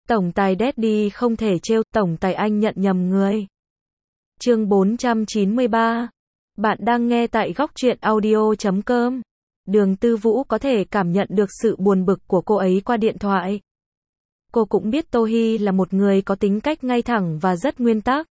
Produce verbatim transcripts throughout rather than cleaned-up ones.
Tổng tài Daddy không thể trêu, tổng tài anh nhận nhầm người. Chương bốn trăm chín mươi ba. Bạn đang nghe tại góc truyện audio chấm com. Đường Tư Vũ có thể cảm nhận được sự buồn bực của cô ấy qua điện thoại. Cô cũng biết Tô Hy là một người có tính cách ngay thẳng và rất nguyên tắc.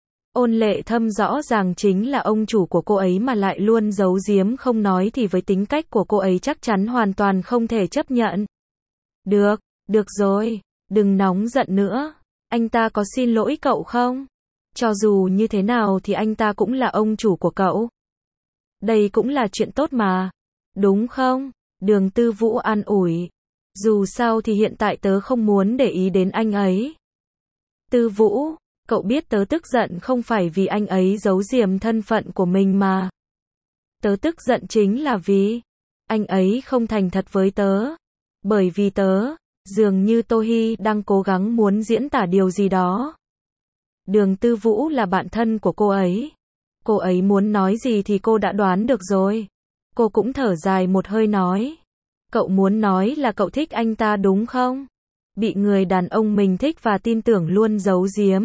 Ôn Lệ Thâm rõ ràng chính là ông chủ của cô ấy mà lại luôn giấu giếm không nói thì với tính cách của cô ấy chắc chắn hoàn toàn không thể chấp nhận. Được, được rồi, đừng nóng giận nữa. Anh ta có xin lỗi cậu không? Cho dù như thế nào thì anh ta cũng là ông chủ của cậu. Đây cũng là chuyện tốt mà. Đúng không? Đường Tư Vũ an ủi. Dù sao thì hiện tại tớ không muốn để ý đến anh ấy. Tư Vũ, cậu biết tớ tức giận không phải vì anh ấy giấu giếm thân phận của mình mà. Tớ tức giận chính là vì anh ấy không thành thật với tớ. Bởi vì tớ, dường như Tô Hy đang cố gắng muốn diễn tả điều gì đó. Đường Tư Vũ là bạn thân của cô ấy. Cô ấy muốn nói gì thì cô đã đoán được rồi. Cô cũng thở dài một hơi nói. Cậu muốn nói là cậu thích anh ta đúng không? Bị người đàn ông mình thích và tin tưởng luôn giấu giếm.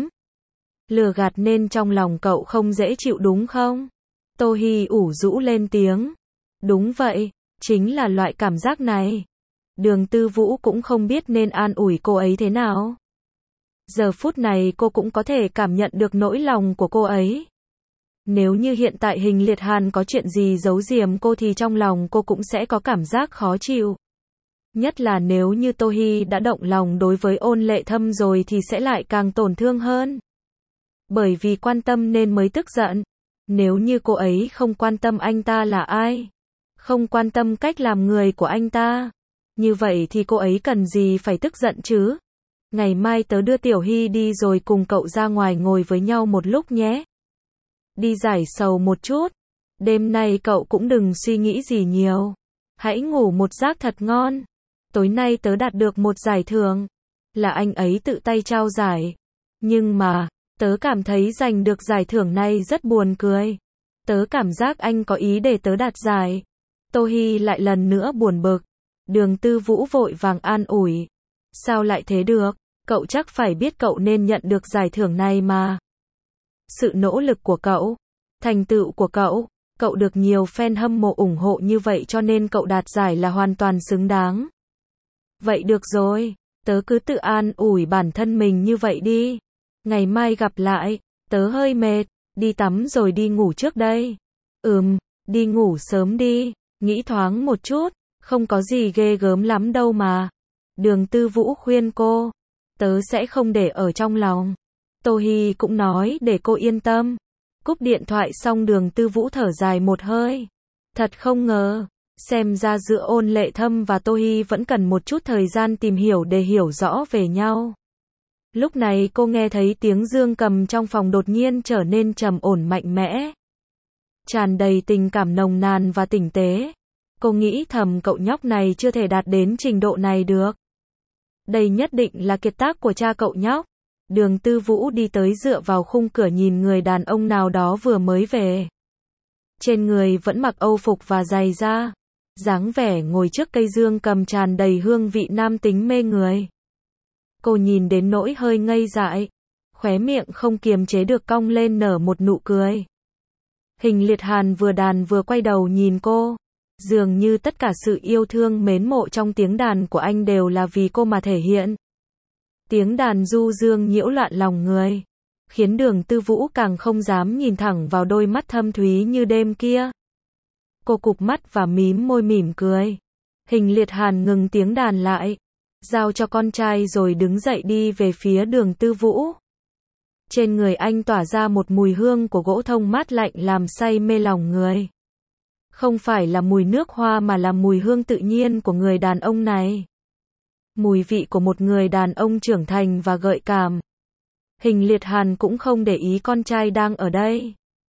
Lừa gạt nên trong lòng cậu không dễ chịu đúng không? Tô Hy ủ rũ lên tiếng. Đúng vậy, chính là loại cảm giác này. Đường Tư Vũ cũng không biết nên an ủi cô ấy thế nào. Giờ phút này cô cũng có thể cảm nhận được nỗi lòng của cô ấy. Nếu như hiện tại Hình Liệt Hàn có chuyện gì giấu giếm cô thì trong lòng cô cũng sẽ có cảm giác khó chịu. Nhất là nếu như Tô Hy đã động lòng đối với Ôn Lệ Thâm rồi thì sẽ lại càng tổn thương hơn. Bởi vì quan tâm nên mới tức giận. Nếu như cô ấy không quan tâm anh ta là ai, không quan tâm cách làm người của anh ta, như vậy thì cô ấy cần gì phải tức giận chứ? Ngày mai tớ đưa Tiểu Hy đi rồi cùng cậu ra ngoài ngồi với nhau một lúc nhé. Đi giải sầu một chút. Đêm nay cậu cũng đừng suy nghĩ gì nhiều. Hãy ngủ một giấc thật ngon. Tối nay tớ đạt được một giải thưởng. Là anh ấy tự tay trao giải. Nhưng mà, tớ cảm thấy giành được giải thưởng này rất buồn cười. Tớ cảm giác anh có ý để tớ đạt giải. Tô Hy lại lần nữa buồn bực. Đường Tư Vũ vội vàng an ủi. Sao lại thế được? Cậu chắc phải biết cậu nên nhận được giải thưởng này mà. Sự nỗ lực của cậu, thành tựu của cậu, cậu được nhiều fan hâm mộ ủng hộ như vậy cho nên cậu đạt giải là hoàn toàn xứng đáng. Vậy được rồi, tớ cứ tự an ủi bản thân mình như vậy đi. Ngày mai gặp lại, tớ hơi mệt, đi tắm rồi đi ngủ trước đây. Ừm, đi ngủ sớm đi, nghĩ thoáng một chút, không có gì ghê gớm lắm đâu mà. Đường Tư Vũ khuyên cô, tớ sẽ không để ở trong lòng. Tô Hy cũng nói để cô yên tâm. Cúp điện thoại xong Đường Tư Vũ thở dài một hơi. Thật không ngờ, xem ra giữa Ôn Lệ Thâm và Tô Hy vẫn cần một chút thời gian tìm hiểu để hiểu rõ về nhau. Lúc này cô nghe thấy tiếng dương cầm trong phòng đột nhiên trở nên trầm ổn mạnh mẽ. Tràn đầy tình cảm nồng nàn và tinh tế. Cô nghĩ thầm cậu nhóc này chưa thể đạt đến trình độ này được. Đây nhất định là kiệt tác của cha cậu nhóc. Đường Tư Vũ đi tới dựa vào khung cửa nhìn người đàn ông nào đó vừa mới về. Trên người vẫn mặc âu phục và giày da. Dáng vẻ ngồi trước cây dương cầm tràn đầy hương vị nam tính mê người. Cô nhìn đến nỗi hơi ngây dại. Khóe miệng không kiềm chế được cong lên nở một nụ cười. Hình Liệt Hàn vừa đàn vừa quay đầu nhìn cô. Dường như tất cả sự yêu thương mến mộ trong tiếng đàn của anh đều là vì cô mà thể hiện. Tiếng đàn du dương nhiễu loạn lòng người, khiến Đường Tư Vũ càng không dám nhìn thẳng vào đôi mắt thâm thúy như đêm kia. Cô cụp mắt và mím môi mỉm cười. Hình Liệt Hàn ngừng tiếng đàn lại, giao cho con trai rồi đứng dậy đi về phía Đường Tư Vũ. Trên người anh tỏa ra một mùi hương của gỗ thông mát lạnh làm say mê lòng người. Không phải là mùi nước hoa mà là mùi hương tự nhiên của người đàn ông này. Mùi vị của một người đàn ông trưởng thành và gợi cảm. Hình Liệt Hàn cũng không để ý con trai đang ở đây.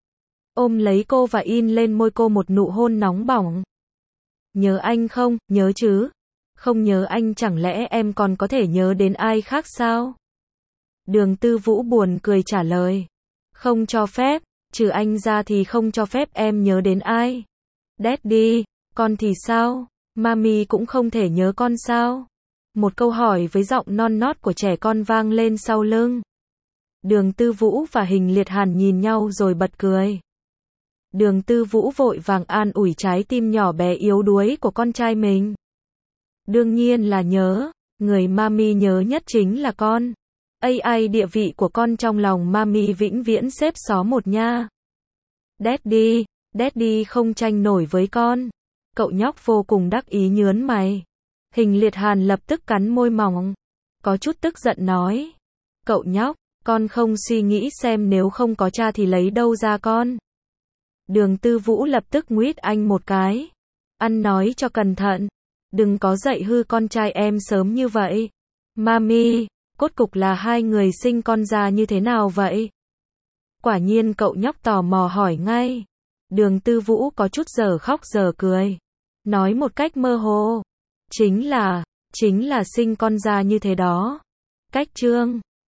Ôm lấy cô và in lên môi cô một nụ hôn nóng bỏng. Nhớ anh không, nhớ chứ. Không nhớ anh chẳng lẽ em còn có thể nhớ đến ai khác sao? Đường Tư Vũ buồn cười trả lời. Không cho phép, trừ anh ra thì không cho phép em nhớ đến ai. Daddy, con thì sao? Mami cũng không thể nhớ con sao? Một câu hỏi với giọng non nót của trẻ con vang lên sau lưng. Đường Tư Vũ và Hình Liệt Hàn nhìn nhau rồi bật cười. Đường Tư Vũ vội vàng an ủi trái tim nhỏ bé yếu đuối của con trai mình. Đương nhiên là nhớ, người mami nhớ nhất chính là con. a i địa vị của con trong lòng mami vĩnh viễn xếp số một nha. Daddy, Daddy không tranh nổi với con. Cậu nhóc vô cùng đắc ý nhớn mày. Hình Liệt Hàn lập tức cắn môi mỏng, có chút tức giận nói. Cậu nhóc, con không suy nghĩ xem nếu không có cha thì lấy đâu ra con. Đường Tư Vũ lập tức nguýt anh một cái. Ăn nói cho cẩn thận, đừng có dạy hư con trai em sớm như vậy. Mami, cốt cục là hai người sinh con ra như thế nào vậy? Quả nhiên cậu nhóc tò mò hỏi ngay. Đường Tư Vũ có chút giờ khóc giờ cười, nói một cách mơ hồ. Chính là, chính là sinh con ra như thế đó. Cách trương.